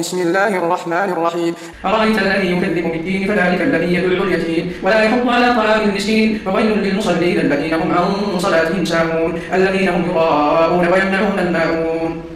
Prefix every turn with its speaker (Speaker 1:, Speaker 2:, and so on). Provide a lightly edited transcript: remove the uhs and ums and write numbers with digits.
Speaker 1: بسم الله الرحمن الرحيم.
Speaker 2: أرأيت الذي يكذب بالدين فذلك الذي يدل اليتيم ولا يحض على طعام المسكين فويل للمصلين الذين هم عن صلاتهم ساهون الذين هم يراءون ويمنعون الماعون.